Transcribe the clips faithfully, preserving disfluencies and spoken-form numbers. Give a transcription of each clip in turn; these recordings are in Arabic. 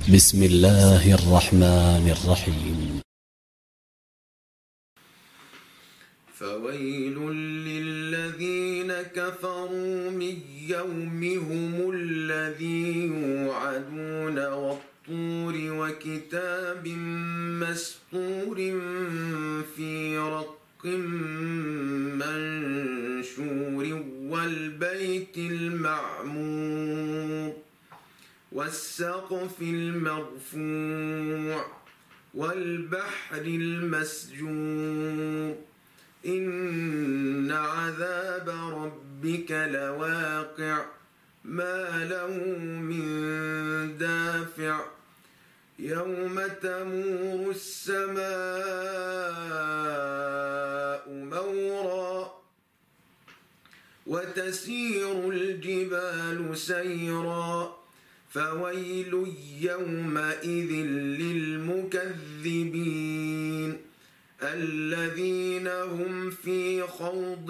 بسم الله الرحمن الرحيم. فويل للذين كفروا من يومهم الذي يوعدون والطور وكتاب مسطور في رق منشور والبيت المعمور والسقف المرفوع والبحر المسجور إن عذاب ربك لواقع ما له من دافع يوم تمور السماء مورا وتسير الجبال سيرا فويل يومئذ للمكذبين الذين هم في خوض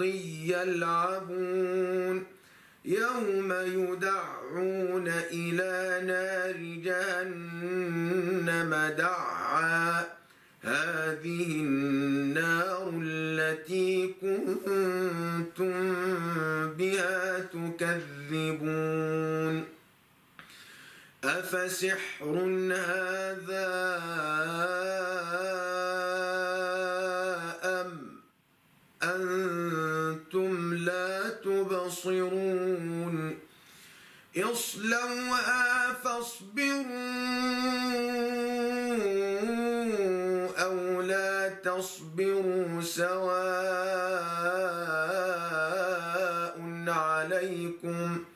يلعبون يوم يدعون إلى نار جهنم دعا هذه النار التي كنتم بها تكذبون أفسحر هذا أم أنتم لا تبصرون اصلوها فاصبروا أو لا تصبروا سواء عليكم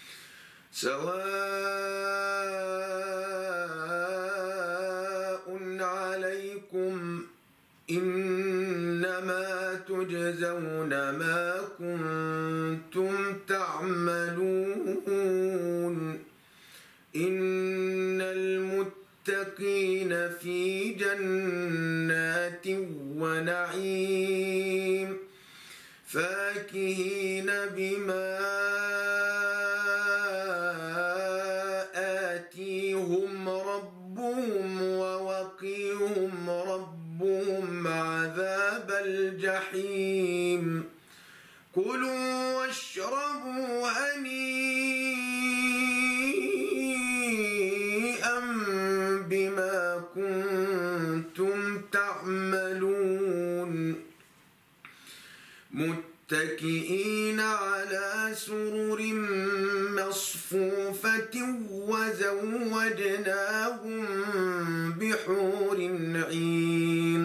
سواء عليكم إنما تجزون ما كنتم تعملون إن المتقين في جنات ونعيم فاكهين بما آتيهم ربهم ووقيهم ربهم عذاب الجحيم كلوا واشربوا هنيئا بما كنتم تعملون متكئين على سرر مصفوفة وزوجناهم بحور عين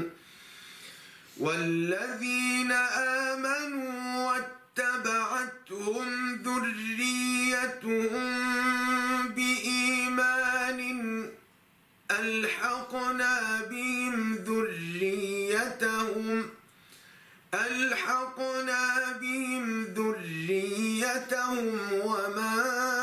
والذين آمنوا واتبعتهم ذريتهم بإيمان ألحقنا بهم ذريتهم ألحقنا بهم ذريتهم وما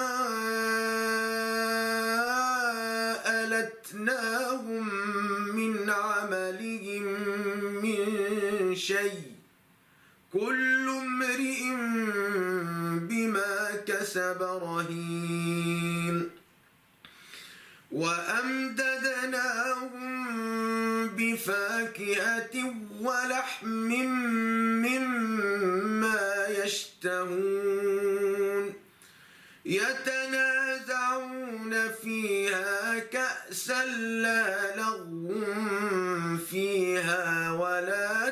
ألتناهم من عملهم من شيء كل امرئ بما كسب رهين وأمددناهم بفاكهة ولحم مما يشتهون يتنازعون فيها كأسا لا لغو فيها ولا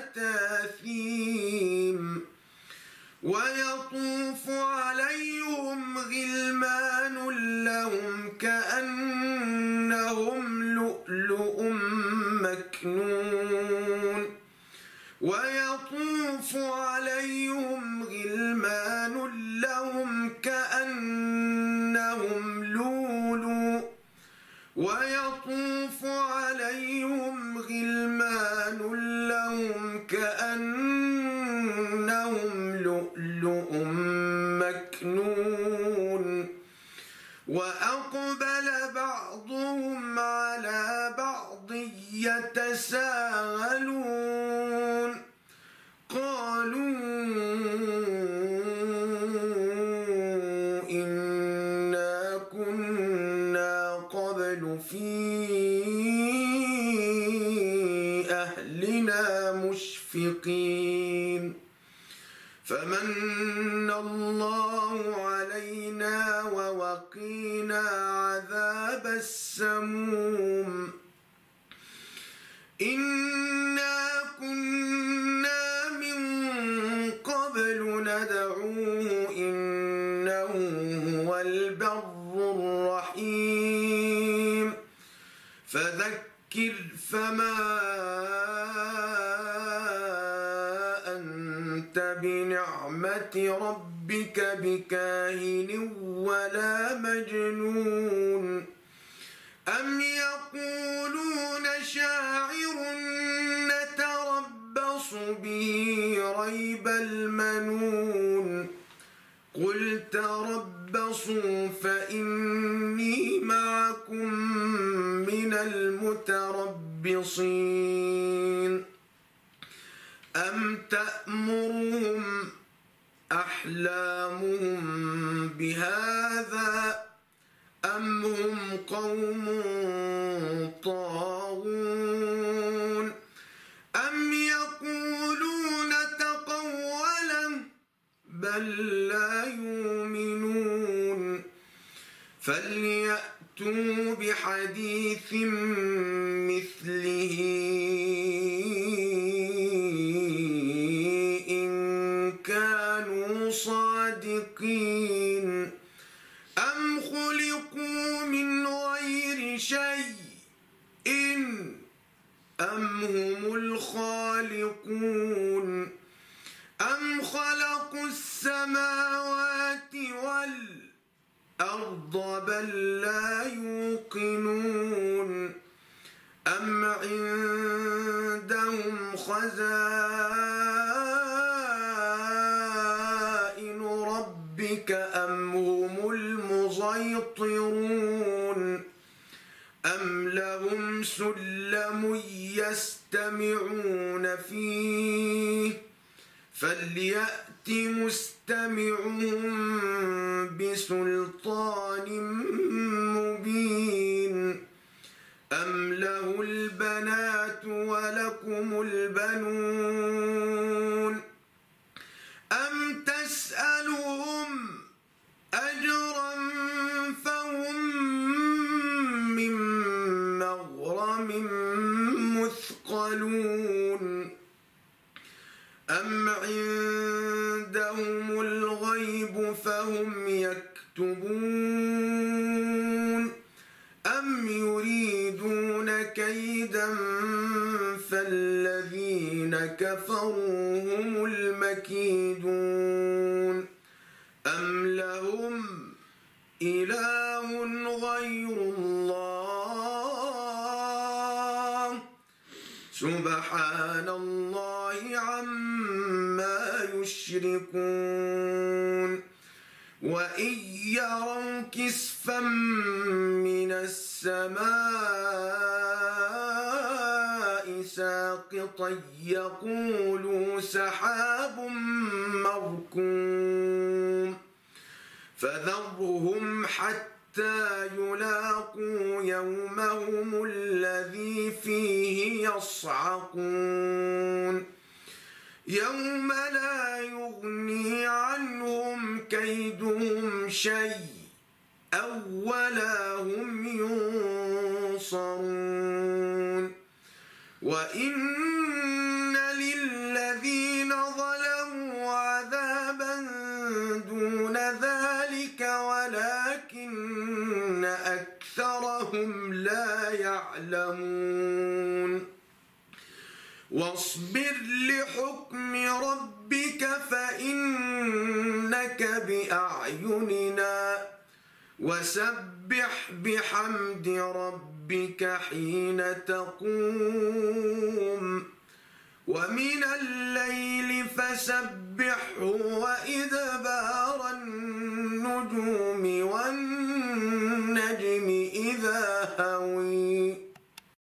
تاثيم ويطوف عليهم غلمان لهم كأنهم لؤلؤ مكنون ويطوف عليهم غلمان لهم كأنهم لؤلؤ ويطوف عليهم غلمان لهم كأنهم لؤلؤ مكنون وأقبل بعضهم على بعض يتساءلون قالوا إنا كنا قبل في أهلنا مشفقين فمن الله علينا ووقينا عذاب السموم إنا كنا من قبل ندعوه إنه هو البر الرحيم فذكر فما أنت بنعمة ربك بكاهن ولا مجنون أم يقولون شاعر نتربص به ريب المنون قل تربصوا فإني معكم من المتربصين أم تأمرهم أحلامهم بهذا أم هم قوم طاغون أم يقولون تقولا بل لا يؤمنون فليأتوا بحديث مثله إن كانوا صادقين أم خلقوا من غير شيء إن أم هم الخالقون أم خلقوا السماوات والأرض بل لا يوقنون أم عندهم خزائن ربك أم هم المسيطرون أم لهم سلم يستمعون فيه فليأت مستمعهم بسلطان مبين أم له البنات ولكم البنون أم تسألهم أجرا فهم من مغرم مثقلون أم عندهم الغيب فهم يكتبون أم يريدون كيدا فالذين كفروا هم المكيدون أم لهم إله غير الله سبحان الله عما يشركون وإن يروا كسفا من السماء ساقطا يقولوا سحاب مركوم فذرهم حتى يلاقوا يومهم الذي فيه يصعقون يوم لا يغني عنهم كيدهم شيء أو ولا هم ينصرون وإن للذين ظلموا عذابا دون ذلك ولكن أكثرهم لا يعلمون واصبر لحكم ربك فإنك بأعيننا وسبح بحمد ربك حين تقوم ومن الليل فسبحه وإدبار النجوم والنجم إذا هوى